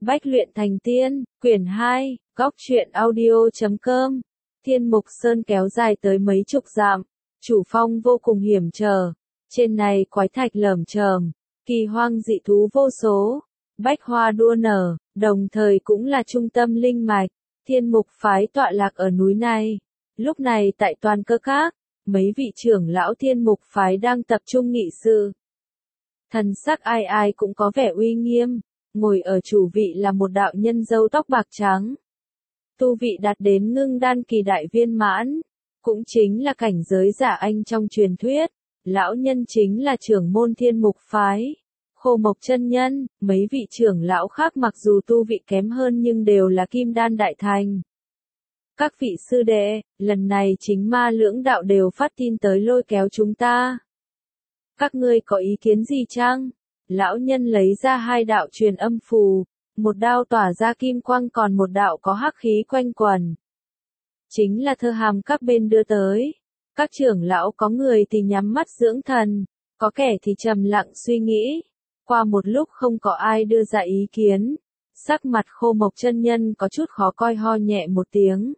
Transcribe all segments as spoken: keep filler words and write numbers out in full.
Bách luyện thành tiên, quyển hai, góc truyện audio chấm com. Thiên Mục Sơn kéo dài tới mấy chục dặm, chủ phong vô cùng hiểm trở, trên này quái thạch lởm chởm, kỳ hoang dị thú vô số, bách hoa đua nở, đồng thời cũng là trung tâm linh mạch. Thiên Mục phái tọa lạc ở núi này. Lúc này tại Toàn Cơ Các, mấy vị trưởng lão Thiên Mục phái đang tập trung nghị sự. Thần sắc ai ai cũng có vẻ uy nghiêm, ngồi ở chủ vị là một đạo nhân râu tóc bạc trắng. Tu vị đạt đến ngưng đan kỳ đại viên mãn, cũng chính là cảnh giới giả anh trong truyền thuyết. Lão nhân chính là trưởng môn Thiên Mục phái, Khô Mộc chân nhân. Mấy vị trưởng lão khác mặc dù tu vị kém hơn nhưng đều là kim đan đại thành. Các vị sư đệ, lần này chính ma lưỡng đạo đều phát tin tới lôi kéo chúng ta. Các ngươi có ý kiến gì chăng? Lão nhân lấy ra hai đạo truyền âm phù, một đạo tỏa ra kim quang còn một đạo có hắc khí quanh quẩn. Chính là thơ hàm các bên đưa tới. Các trưởng lão có người thì nhắm mắt dưỡng thần, có kẻ thì trầm lặng suy nghĩ. Qua một lúc không có ai đưa ra ý kiến. Sắc mặt Khô Mộc chân nhân có chút khó coi, ho nhẹ một tiếng.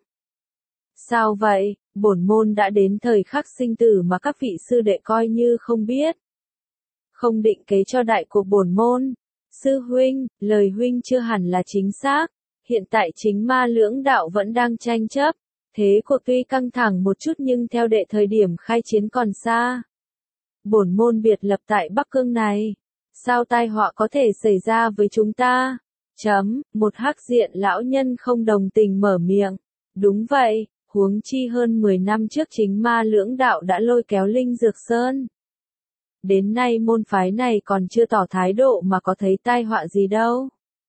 Sao vậy, bổn môn đã đến thời khắc sinh tử mà các vị sư đệ coi như không biết. Không định kế cho đại cuộc bổn môn. Sư huynh, lời huynh chưa hẳn là chính xác. Hiện tại chính ma lưỡng đạo vẫn đang tranh chấp. Thế cuộc tuy căng thẳng một chút nhưng theo đệ thời điểm khai chiến còn xa. Bổn môn biệt lập tại Bắc Cương này. Sao tai họa có thể xảy ra với chúng ta? Chấm, một hắc diện lão nhân không đồng tình mở miệng. Đúng vậy, huống chi hơn mười năm trước chính ma lưỡng đạo đã lôi kéo Linh Dược Sơn. Đến nay môn phái này còn chưa tỏ thái độ mà có thấy tai họa gì đâu.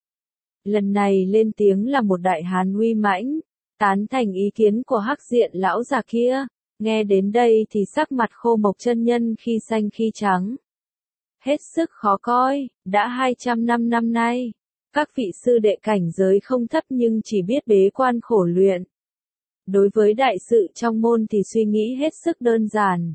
Lần này lên tiếng là một đại hán uy mãnh, tán thành ý kiến của hắc diện lão già kia. Nghe đến đây thì sắc mặt Khô Mộc chân nhân khi xanh khi trắng. Hết sức khó coi, đã hai trăm năm năm nay. Các vị sư đệ cảnh giới không thấp nhưng chỉ biết bế quan khổ luyện. Đối với đại sự trong môn thì suy nghĩ hết sức đơn giản.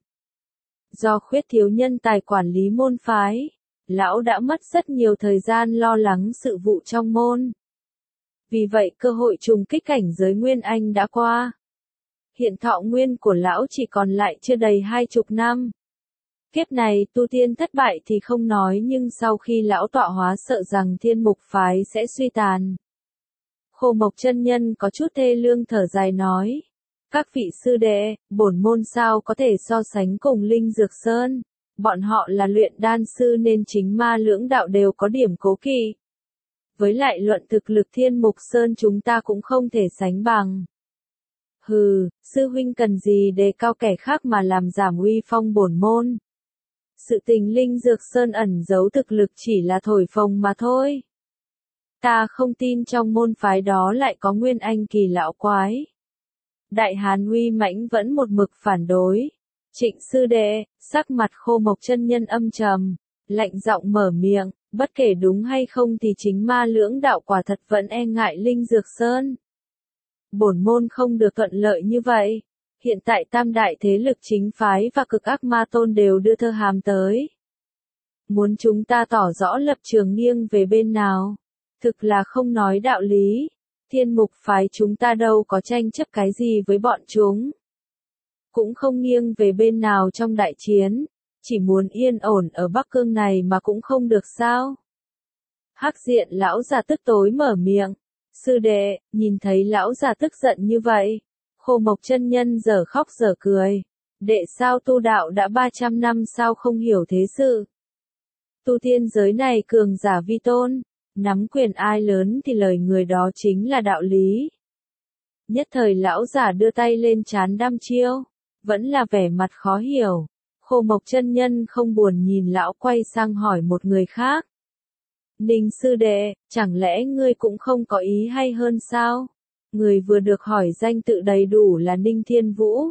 Do khuyết thiếu nhân tài quản lý môn phái, lão đã mất rất nhiều thời gian lo lắng sự vụ trong môn. Vì vậy cơ hội trùng kích cảnh giới Nguyên Anh đã qua. Hiện thọ nguyên của lão chỉ còn lại chưa đầy hai chục năm. Kiếp này tu tiên thất bại thì không nói nhưng sau khi lão tọa hóa sợ rằng Thiên Mục phái sẽ suy tàn. Khô Mộc chân nhân có chút thê lương thở dài nói. Các vị sư đệ, bổn môn sao có thể so sánh cùng Linh Dược Sơn. Bọn họ là luyện đan sư nên chính ma lưỡng đạo đều có điểm cố kỵ. Với lại luận thực lực Thiên Mục Sơn chúng ta cũng không thể sánh bằng. Hừ, sư huynh cần gì đề cao kẻ khác mà làm giảm uy phong bổn môn. Sự tình Linh Dược Sơn ẩn giấu thực lực chỉ là thổi phồng mà thôi. Ta không tin trong môn phái đó lại có Nguyên Anh kỳ lão quái. Đại hán uy mãnh vẫn một mực phản đối. Trịnh sư đệ, sắc mặt Khô Mộc chân nhân âm trầm, lạnh giọng mở miệng, bất kể đúng hay không thì chính ma lưỡng đạo quả thật vẫn e ngại Linh Dược Sơn. Bổn môn không được thuận lợi như vậy. Hiện tại tam đại thế lực chính phái và cực ác ma tôn đều đưa thơ hàm tới. Muốn chúng ta tỏ rõ lập trường nghiêng về bên nào? Thực là không nói đạo lý. Thiên Mục phái chúng ta đâu có tranh chấp cái gì với bọn chúng. Cũng không nghiêng về bên nào trong đại chiến. Chỉ muốn yên ổn ở Bắc Cương này mà cũng không được sao? Hắc diện lão già tức tối mở miệng. Sư đệ, nhìn thấy lão già tức giận như vậy. Khô Mộc chân nhân giờ khóc giờ cười. Đệ sao tu đạo đã ba trăm năm sao không hiểu thế sự. Tu tiên giới này cường giả vi tôn. Nắm quyền ai lớn thì lời người đó chính là đạo lý. Nhất thời lão giả đưa tay lên trán đăm chiêu. Vẫn là vẻ mặt khó hiểu. Khô Mộc chân nhân không buồn nhìn lão quay sang hỏi một người khác. Ninh sư đệ, chẳng lẽ ngươi cũng không có ý hay hơn sao? Người vừa được hỏi danh tự đầy đủ là Ninh Thiên Vũ.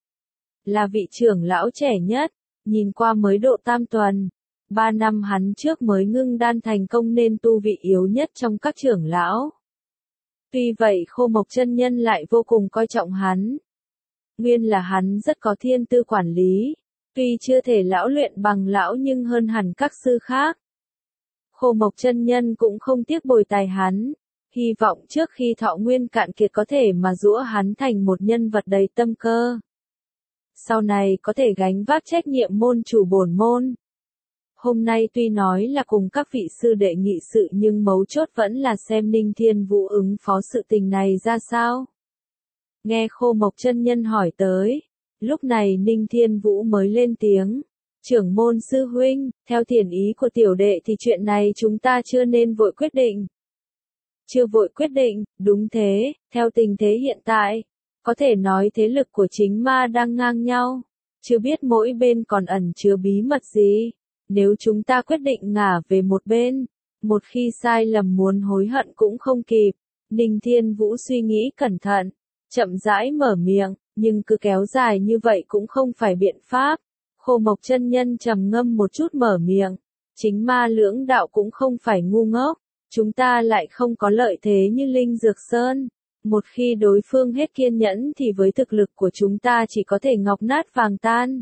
Là vị trưởng lão trẻ nhất, nhìn qua mới độ tam tuần. Ba năm hắn trước mới ngưng đan thành công nên tu vị yếu nhất trong các trưởng lão. Tuy vậy Khô Mộc chân nhân lại vô cùng coi trọng hắn. Nguyên là hắn rất có thiên tư quản lý. Tuy chưa thể lão luyện bằng lão nhưng hơn hẳn các sư khác. Khô Mộc chân nhân cũng không tiếc bồi tài hắn, hy vọng trước khi thọ nguyên cạn kiệt có thể mà giũa hắn thành một nhân vật đầy tâm cơ. Sau này có thể gánh vác trách nhiệm môn chủ bổn môn. Hôm nay tuy nói là cùng các vị sư đệ nghị sự nhưng mấu chốt vẫn là xem Ninh Thiên Vũ ứng phó sự tình này ra sao. Nghe Khô Mộc chân nhân hỏi tới, lúc này Ninh Thiên Vũ mới lên tiếng. Trưởng môn sư huynh, theo thiền ý của tiểu đệ thì chuyện này chúng ta chưa nên vội quyết định. Chưa vội quyết định, đúng thế, theo tình thế hiện tại, có thể nói thế lực của chính ma đang ngang nhau, chưa biết mỗi bên còn ẩn chứa bí mật gì. Nếu chúng ta quyết định ngả về một bên, một khi sai lầm muốn hối hận cũng không kịp. Ninh Thiên Vũ suy nghĩ cẩn thận, chậm rãi mở miệng, nhưng cứ kéo dài như vậy cũng không phải biện pháp. Khô Mộc chân nhân trầm ngâm một chút mở miệng, chính ma lưỡng đạo cũng không phải ngu ngốc, chúng ta lại không có lợi thế như Linh Dược Sơn. Một khi đối phương hết kiên nhẫn thì với thực lực của chúng ta chỉ có thể ngọc nát vàng tan.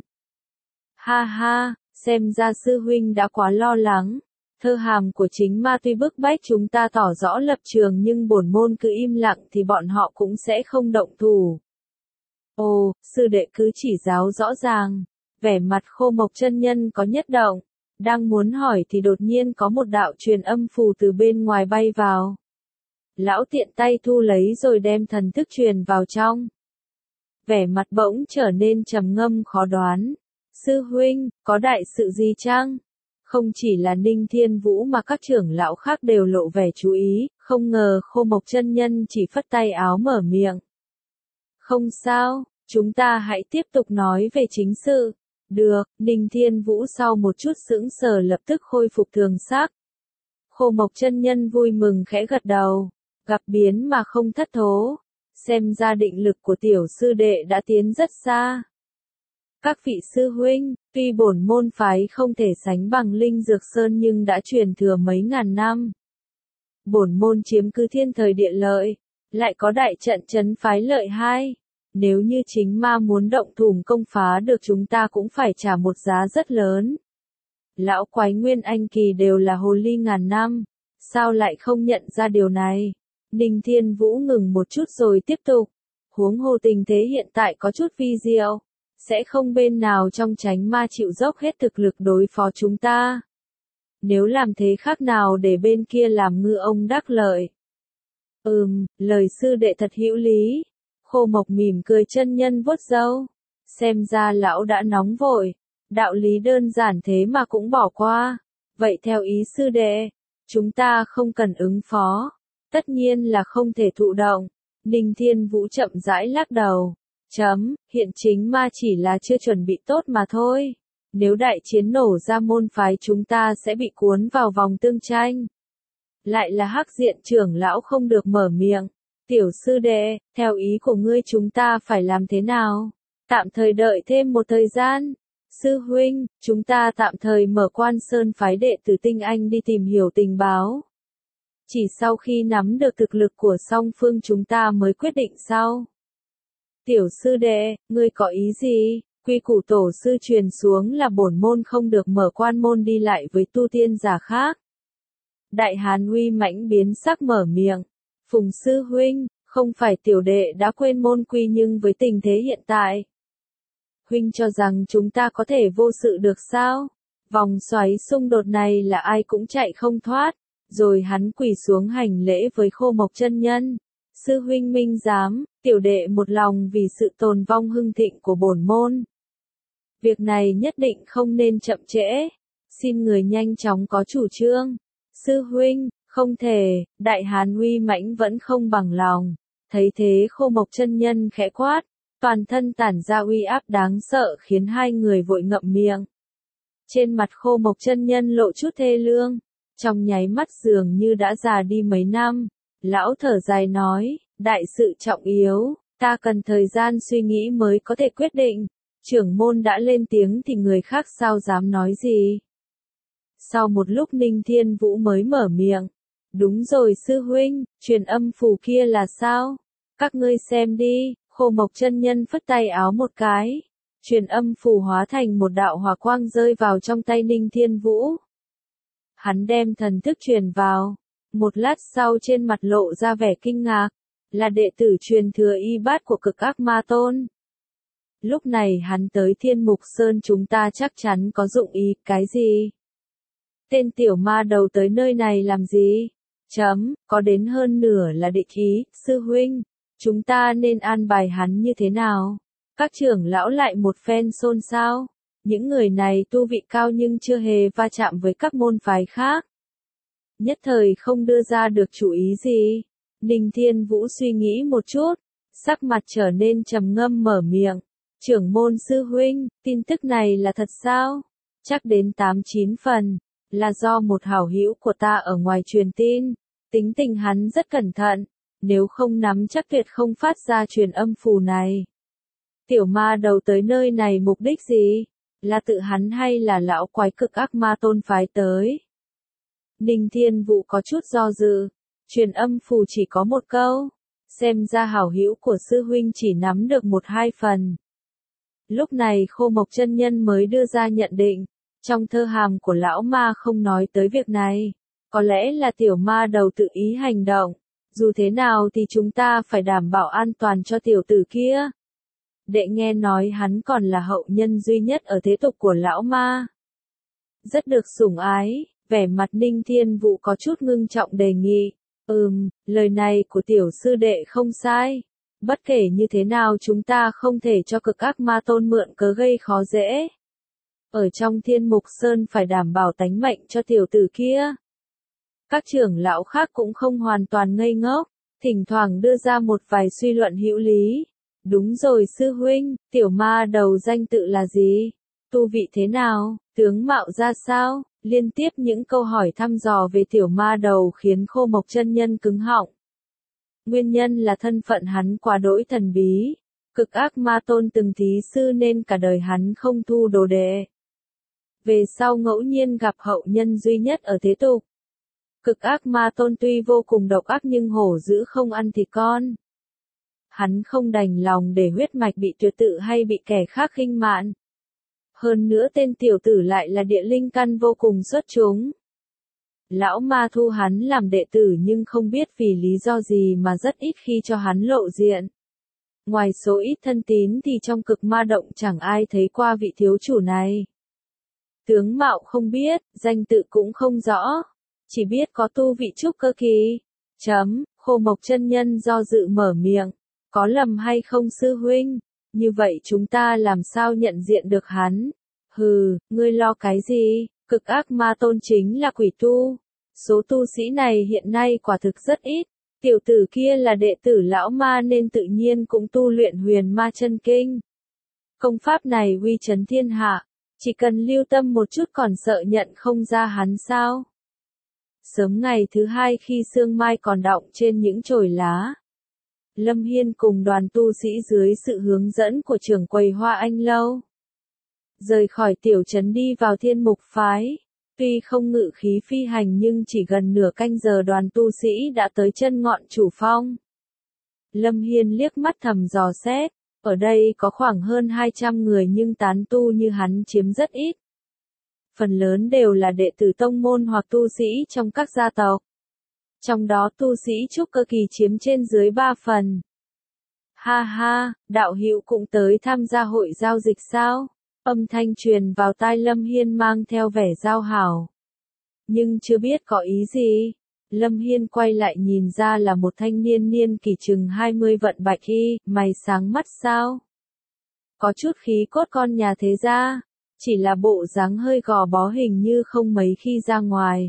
Ha ha, xem ra sư huynh đã quá lo lắng. Thơ hàm của chính ma tuy bức bách chúng ta tỏ rõ lập trường nhưng bổn môn cứ im lặng thì bọn họ cũng sẽ không động thủ. Ồ, sư đệ cứ chỉ giáo rõ ràng. Vẻ mặt Khô Mộc chân nhân có nhất động, đang muốn hỏi thì đột nhiên có một đạo truyền âm phù từ bên ngoài bay vào. Lão tiện tay thu lấy rồi đem thần thức truyền vào trong. Vẻ mặt bỗng trở nên trầm ngâm khó đoán. Sư huynh, có đại sự gì chăng? Không chỉ là Ninh Thiên Vũ mà các trưởng lão khác đều lộ vẻ chú ý, không ngờ Khô Mộc chân nhân chỉ phất tay áo mở miệng. Không sao, chúng ta hãy tiếp tục nói về chính sự. Được, Ninh Thiên Vũ sau một chút sững sờ lập tức khôi phục thường sắc. Khô Mộc chân nhân vui mừng khẽ gật đầu, gặp biến mà không thất thố, xem ra định lực của tiểu sư đệ đã tiến rất xa. Các vị sư huynh, tuy bổn môn phái không thể sánh bằng Linh Dược Sơn nhưng đã truyền thừa mấy ngàn năm. Bổn môn chiếm cứ thiên thời địa lợi, lại có đại trận trấn phái lợi hai. Nếu như chính ma muốn động thủ công phá được chúng ta cũng phải trả một giá rất lớn. Lão quái Nguyên Anh Kỳ đều là hồ ly ngàn năm, sao lại không nhận ra điều này? Ninh Thiên Vũ ngừng một chút rồi tiếp tục. Huống hồ tình thế hiện tại có chút vi diệu, sẽ không bên nào trong chánh ma chịu dốc hết thực lực đối phó chúng ta. Nếu làm thế khác nào để bên kia làm ngư ông đắc lợi? Ừm, lời sư đệ thật hữu lý. Khô Mộc mỉm cười chân nhân vuốt râu. Xem ra lão đã nóng vội. Đạo lý đơn giản thế mà cũng bỏ qua. Vậy theo ý sư đệ, chúng ta không cần ứng phó. Tất nhiên là không thể thụ động. Ninh Thiên Vũ chậm rãi lắc đầu. Chấm, hiện chính ma chỉ là chưa chuẩn bị tốt mà thôi. Nếu đại chiến nổ ra môn phái chúng ta sẽ bị cuốn vào vòng tương tranh. Lại là Hắc Diện trưởng lão không được mở miệng. Tiểu sư đệ, theo ý của ngươi chúng ta phải làm thế nào? Tạm thời đợi thêm một thời gian. Sư huynh, chúng ta tạm thời mở Quan Sơn phái đệ tử tinh anh đi tìm hiểu tình báo. Chỉ sau khi nắm được thực lực của song phương chúng ta mới quyết định sau. Tiểu sư đệ, ngươi có ý gì? Quy củ tổ sư truyền xuống là bổn môn không được mở quan môn đi lại với tu tiên giả khác. Đại Hán uy mãnh biến sắc mở miệng. Phùng sư huynh, không phải tiểu đệ đã quên môn quy nhưng với tình thế hiện tại. Huynh cho rằng chúng ta có thể vô sự được sao? Vòng xoáy xung đột này là ai cũng chạy không thoát. Rồi hắn quỳ xuống hành lễ với Khô Mộc chân nhân. Sư huynh minh giám, tiểu đệ một lòng vì sự tồn vong hưng thịnh của bổn môn. Việc này nhất định không nên chậm trễ. Xin người nhanh chóng có chủ trương. Sư huynh, không thể, Đại Hán uy mãnh vẫn không bằng lòng. Thấy thế Khô Mộc chân nhân khẽ quát, toàn thân tản ra uy áp đáng sợ khiến hai người vội ngậm miệng. Trên mặt Khô Mộc chân nhân lộ chút thê lương, trong nháy mắt dường như đã già đi mấy năm. Lão thở dài nói, đại sự trọng yếu, ta cần thời gian suy nghĩ mới có thể quyết định. Trưởng môn đã lên tiếng thì người khác sao dám nói gì. Sau một lúc Ninh Thiên Vũ mới mở miệng. Đúng rồi sư huynh, truyền âm phù kia là sao? Các ngươi xem đi, Khô Mộc chân nhân phất tay áo một cái. Truyền âm phù hóa thành một đạo hỏa quang rơi vào trong tay Ninh Thiên Vũ. Hắn đem thần thức truyền vào. Một lát sau trên mặt lộ ra vẻ kinh ngạc. Là đệ tử truyền thừa y bát của Cực Ác Ma Tôn. Lúc này hắn tới Thiên Mục Sơn chúng ta chắc chắn có dụng ý, cái gì? Tên tiểu ma đầu tới nơi này làm gì? Chấm, có đến hơn nửa là địch ý, sư huynh. Chúng ta nên an bài hắn như thế nào? Các trưởng lão lại một phen xôn xao. Những người này tu vị cao nhưng chưa hề va chạm với các môn phái khác. Nhất thời không đưa ra được chủ ý gì. Ninh Thiên Vũ suy nghĩ một chút, sắc mặt trở nên trầm ngâm mở miệng. Trưởng môn sư huynh, tin tức này là thật sao? Chắc đến tám chín phần, là do một hảo hữu của ta ở ngoài truyền tin. Tính tình hắn rất cẩn thận, nếu không nắm chắc tuyệt không phát ra truyền âm phù này. Tiểu ma đầu tới nơi này mục đích gì? Là tự hắn hay là lão quái Cực Ác Ma Tôn phái tới? Ninh Thiên Vũ có chút do dự, truyền âm phù chỉ có một câu, xem ra hảo hữu của sư huynh chỉ nắm được một hai phần. Lúc này Khô Mộc chân nhân mới đưa ra nhận định, trong thơ hàm của lão ma không nói tới việc này, có lẽ là tiểu ma đầu tự ý hành động, dù thế nào thì chúng ta phải đảm bảo an toàn cho tiểu tử kia. Đệ nghe nói hắn còn là hậu nhân duy nhất ở thế tục của lão ma. Rất được sủng ái, vẻ mặt Ninh Thiên Vũ có chút ngưng trọng đề nghị. Ừm, lời này của tiểu sư đệ không sai. Bất kể như thế nào chúng ta không thể cho Cực Ác Ma Tôn mượn cớ gây khó dễ. Ở trong Thiên Mục Sơn phải đảm bảo tánh mệnh cho tiểu tử kia. Các trưởng lão khác cũng không hoàn toàn ngây ngốc, thỉnh thoảng đưa ra một vài suy luận hữu lý. Đúng rồi sư huynh, tiểu ma đầu danh tự là gì? Tu vị thế nào? Tướng mạo ra sao? Liên tiếp những câu hỏi thăm dò về tiểu ma đầu khiến Khô Mộc chân nhân cứng họng. Nguyên nhân là thân phận hắn quá đỗi thần bí. Cực Ác Ma Tôn từng thí sư nên cả đời hắn không thu đồ đệ. Về sau ngẫu nhiên gặp hậu nhân duy nhất ở thế tục. Cực Ác Ma Tôn tuy vô cùng độc ác nhưng hổ dữ không ăn thịt con. Hắn không đành lòng để huyết mạch bị tuyệt tự hay bị kẻ khác khinh mạn. Hơn nữa tên tiểu tử lại là địa linh căn vô cùng xuất chúng. Lão ma thu hắn làm đệ tử nhưng không biết vì lý do gì mà rất ít khi cho hắn lộ diện. Ngoài số ít thân tín thì trong Cực Ma Động chẳng ai thấy qua vị thiếu chủ này. Tướng mạo không biết, danh tự cũng không rõ. Chỉ biết có tu vị trúc cơ kỳ. Chấm, Khô Mộc chân nhân do dự mở miệng. Có lầm hay không sư huynh? Như vậy chúng ta làm sao nhận diện được hắn? Hừ, ngươi lo cái gì? Cực Ác Ma Tôn chính là quỷ tu. Số tu sĩ này hiện nay quả thực rất ít. Tiểu tử kia là đệ tử lão ma nên tự nhiên cũng tu luyện Huyền Ma Chân Kinh. Công pháp này uy chấn thiên hạ. Chỉ cần lưu tâm một chút còn sợ nhận không ra hắn sao? Sớm ngày thứ hai khi sương mai còn đọng trên những chồi lá. Lâm Hiên cùng đoàn tu sĩ dưới sự hướng dẫn của trưởng quầy Hoa Anh Lâu. Rời khỏi tiểu trấn đi vào Thiên Mục Phái. Tuy không ngự khí phi hành nhưng chỉ gần nửa canh giờ đoàn tu sĩ đã tới chân ngọn chủ phong. Lâm Hiên liếc mắt thầm dò xét. Ở đây có khoảng hơn hai trăm người nhưng tán tu như hắn chiếm rất ít. Phần lớn đều là đệ tử tông môn hoặc tu sĩ trong các gia tộc. Trong đó tu sĩ trúc cơ kỳ chiếm trên dưới ba phần. Ha ha, đạo hữu cũng tới tham gia hội giao dịch sao? Âm thanh truyền vào tai Lâm Hiên mang theo vẻ giao hảo. Nhưng chưa biết có ý gì. Lâm Hiên quay lại nhìn ra là một thanh niên niên kỷ chừng hai mươi vận bạch y, mày sáng mắt sao? Có chút khí cốt con nhà thế gia, chỉ là bộ dáng hơi gò bó hình như không mấy khi ra ngoài.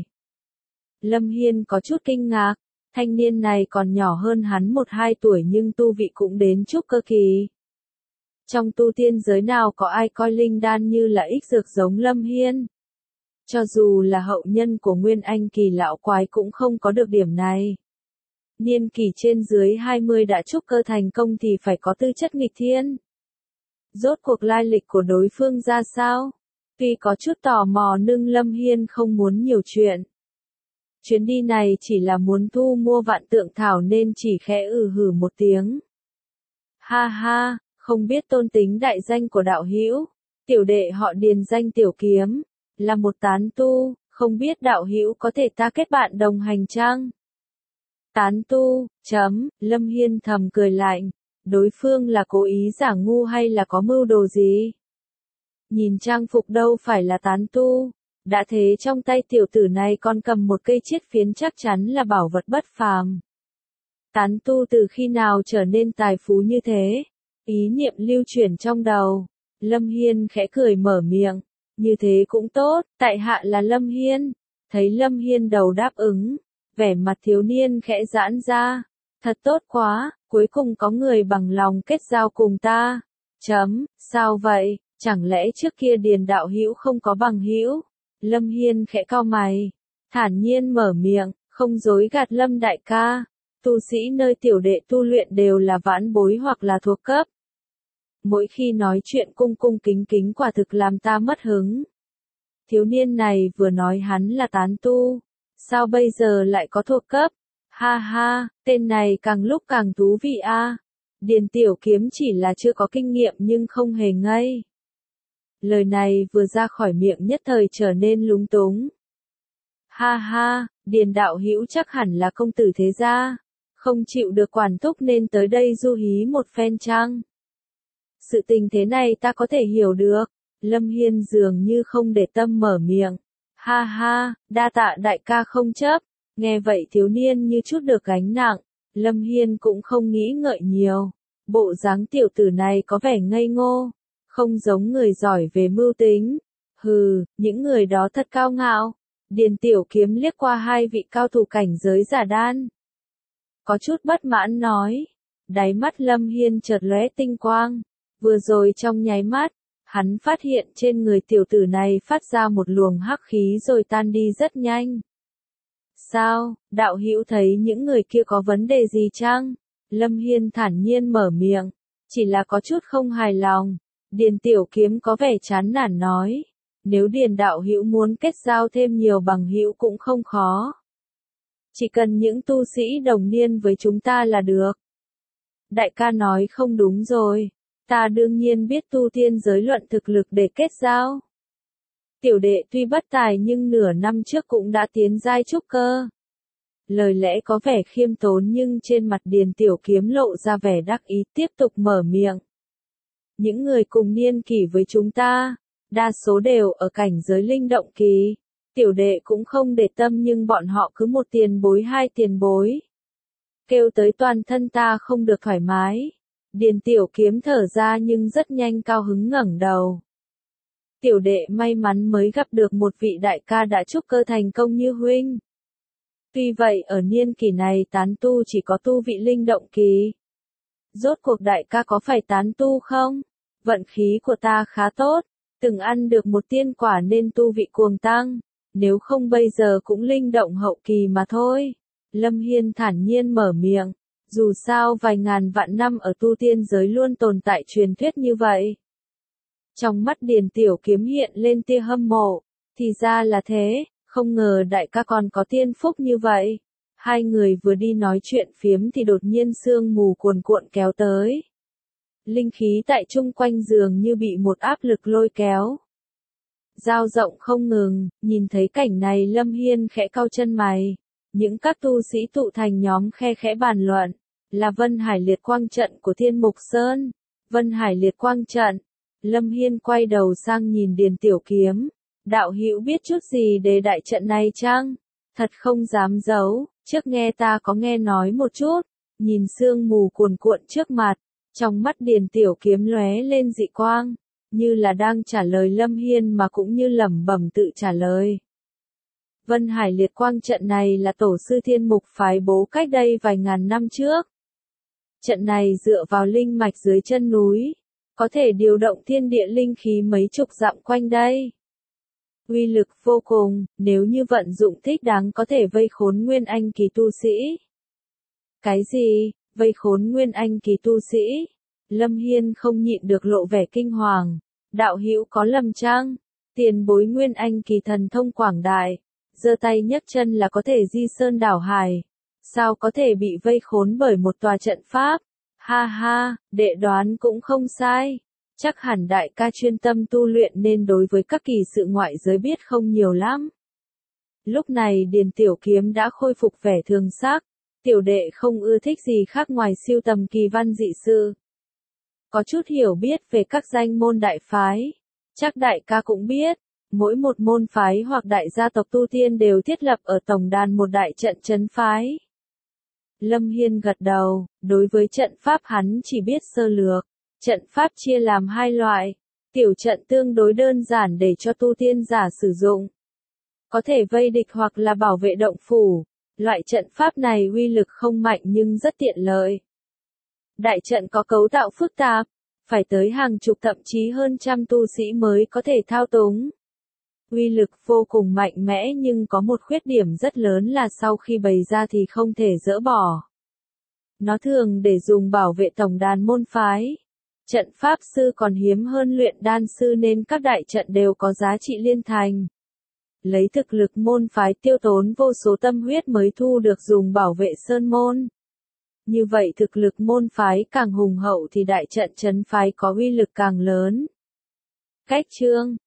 Lâm Hiên có chút kinh ngạc, thanh niên này còn nhỏ hơn hắn một hai tuổi nhưng tu vị cũng đến trúc cơ kỳ. Trong tu tiên giới nào có ai coi linh đan như là ích dược giống Lâm Hiên. Cho dù là hậu nhân của Nguyên Anh kỳ lão quái cũng không có được điểm này. Niên kỳ trên dưới hai mươi đã trúc cơ thành công thì phải có tư chất nghịch thiên. Rốt cuộc lai lịch của đối phương ra sao? Tuy có chút tò mò nhưng Lâm Hiên không muốn nhiều chuyện. Chuyến đi này chỉ là muốn thu mua vạn tượng thảo nên chỉ khẽ ừ hử một tiếng. Ha ha, không biết tôn tính đại danh của đạo hữu. Tiểu đệ họ Điền danh Tiểu Kiếm, là một tán tu, Không biết đạo hữu có thể ta kết bạn đồng hành chăng? Tán tu, chấm, Lâm Hiên thầm cười lạnh, đối phương là cố ý giả ngu hay là có mưu đồ gì? Nhìn trang phục đâu phải là tán tu, đã thế trong tay tiểu tử này còn cầm một cây chiết phiến chắc chắn là bảo vật bất phàm. Tán tu từ khi nào trở nên tài phú như thế? Ý niệm lưu chuyển trong đầu, Lâm Hiên khẽ cười mở miệng, như thế cũng tốt, tại hạ là Lâm Hiên. Thấy Lâm Hiên đầu đáp ứng, vẻ mặt thiếu niên khẽ giãn ra, thật tốt quá, cuối cùng có người bằng lòng kết giao cùng ta. Chấm, sao vậy, chẳng lẽ trước kia Điền đạo hữu không có bằng hữu? Lâm Hiên khẽ cau mày, thản nhiên mở miệng, không dối gạt Lâm đại ca, tu sĩ nơi tiểu đệ tu luyện đều là vãn bối hoặc là thuộc cấp. Mỗi khi nói chuyện cung cung kính kính quả thực làm ta mất hứng. Thiếu niên này vừa nói hắn là tán tu, sao bây giờ lại có thuộc cấp? Ha ha, tên này càng lúc càng thú vị a. Điền tiểu kiếm chỉ là chưa có kinh nghiệm nhưng không hề ngây. Lời này vừa ra khỏi miệng nhất thời trở nên lúng túng. Ha ha, Điền đạo hữu chắc hẳn là công tử thế gia, không chịu được quản thúc nên tới đây du hí một phen chăng? Sự tình thế này ta có thể hiểu được. Lâm Hiên dường như không để tâm mở miệng. Ha ha, đa tạ đại ca không chấp. Nghe vậy thiếu niên như chút được gánh nặng. Lâm Hiên cũng không nghĩ ngợi nhiều. Bộ dáng tiểu tử này có vẻ ngây ngô, không giống người giỏi về mưu tính. Hừ, những người đó thật cao ngạo. Điền tiểu kiếm liếc qua hai vị cao thủ cảnh giới giả đan, có chút bất mãn nói. Đáy mắt Lâm Hiên chợt lóe tinh quang. Vừa rồi trong nháy mắt, hắn phát hiện trên người tiểu tử này phát ra một luồng hắc khí rồi tan đi rất nhanh. Sao, đạo hữu thấy những người kia có vấn đề gì chăng? Lâm Hiên thản nhiên mở miệng, chỉ là có chút không hài lòng. Điền tiểu kiếm có vẻ chán nản nói, nếu Điền đạo hữu muốn kết giao thêm nhiều bằng hữu cũng không khó. Chỉ cần những tu sĩ đồng niên với chúng ta là được. Đại ca nói không đúng rồi. Ta đương nhiên biết tu tiên giới luận thực lực để kết giao. Tiểu đệ tuy bất tài nhưng nửa năm trước cũng đã tiến giai trúc cơ. Lời lẽ có vẻ khiêm tốn nhưng trên mặt Điền tiểu kiếm lộ ra vẻ đắc ý tiếp tục mở miệng. Những người cùng niên kỷ với chúng ta, đa số đều ở cảnh giới linh động kỳ. Tiểu đệ cũng không để tâm nhưng bọn họ cứ một tiền bối hai tiền bối. Kêu tới toàn thân ta không được thoải mái. Điền tiểu kiếm thở ra nhưng rất nhanh cao hứng ngẩng đầu. Tiểu đệ may mắn mới gặp được một vị đại ca đã trúc cơ thành công như huynh. Tuy vậy ở niên kỷ này tán tu chỉ có tu vị linh động kỳ. Rốt cuộc đại ca có phải tán tu không? Vận khí của ta khá tốt, từng ăn được một tiên quả nên tu vị cuồng tăng, nếu không bây giờ cũng linh động hậu kỳ mà thôi. Lâm Hiên thản nhiên mở miệng. Dù sao vài ngàn vạn năm ở tu tiên giới luôn tồn tại truyền thuyết như vậy. Trong mắt Điền tiểu kiếm hiện lên tia hâm mộ, thì ra là thế, không ngờ đại ca còn có tiên phúc như vậy. Hai người vừa đi nói chuyện phiếm thì đột nhiên sương mù cuồn cuộn kéo tới. Linh khí tại chung quanh giường như bị một áp lực lôi kéo. Dao rộng không ngừng, nhìn thấy cảnh này Lâm Hiên khẽ cau chân mày. Những các tu sĩ tụ thành nhóm khe khẽ bàn luận, là Vân Hải Liệt Quang Trận của Thiên Mục Sơn. Vân Hải Liệt Quang Trận. Lâm Hiên quay đầu sang nhìn Điền tiểu kiếm. Đạo hữu biết chút gì về đại trận này chăng? Thật không dám giấu, trước nghe ta có nghe nói một chút. Nhìn sương mù cuồn cuộn trước mặt, trong mắt Điền tiểu kiếm lóe lên dị quang, như là đang trả lời Lâm Hiên mà cũng như lẩm bẩm tự trả lời. Vân Hải Liệt Quang Trận này là tổ sư Thiên Mục phái bố cách đây vài ngàn năm trước. Trận này dựa vào linh mạch dưới chân núi, có thể điều động thiên địa linh khí mấy chục dặm quanh đây. Uy lực vô cùng, nếu như vận dụng thích đáng có thể vây khốn nguyên anh kỳ tu sĩ. Cái gì, vây khốn nguyên anh kỳ tu sĩ? Lâm Hiên không nhịn được lộ vẻ kinh hoàng. Đạo hữu có lầm chăng? Tiền bối nguyên anh kỳ thần thông quảng đại, giơ tay nhấc chân là có thể di sơn đảo hải. Sao có thể bị vây khốn bởi một tòa trận pháp? Ha ha, đệ đoán cũng không sai. Chắc hẳn đại ca chuyên tâm tu luyện nên đối với các kỳ sự ngoại giới biết không nhiều lắm. Lúc này Điền Tiểu Kiếm đã khôi phục vẻ thường sắc, tiểu đệ không ưa thích gì khác ngoài siêu tầm kỳ văn dị sự. Có chút hiểu biết về các danh môn đại phái, chắc đại ca cũng biết, mỗi một môn phái hoặc đại gia tộc tu tiên đều thiết lập ở tổng đàn một đại trận trấn phái. Lâm Hiên gật đầu, đối với trận pháp hắn chỉ biết sơ lược, trận pháp chia làm hai loại, tiểu trận tương đối đơn giản để cho tu tiên giả sử dụng. Có thể vây địch hoặc là bảo vệ động phủ, loại trận pháp này uy lực không mạnh nhưng rất tiện lợi. Đại trận có cấu tạo phức tạp, phải tới hàng chục thậm chí hơn trăm tu sĩ mới có thể thao túng. Uy lực vô cùng mạnh mẽ nhưng có một khuyết điểm rất lớn là sau khi bày ra thì không thể dỡ bỏ. Nó thường để dùng bảo vệ tổng đàn môn phái. Trận pháp sư còn hiếm hơn luyện đan sư nên các đại trận đều có giá trị liên thành. Lấy thực lực môn phái tiêu tốn vô số tâm huyết mới thu được dùng bảo vệ sơn môn. Như vậy thực lực môn phái càng hùng hậu thì đại trận trấn phái có uy lực càng lớn. Cách chương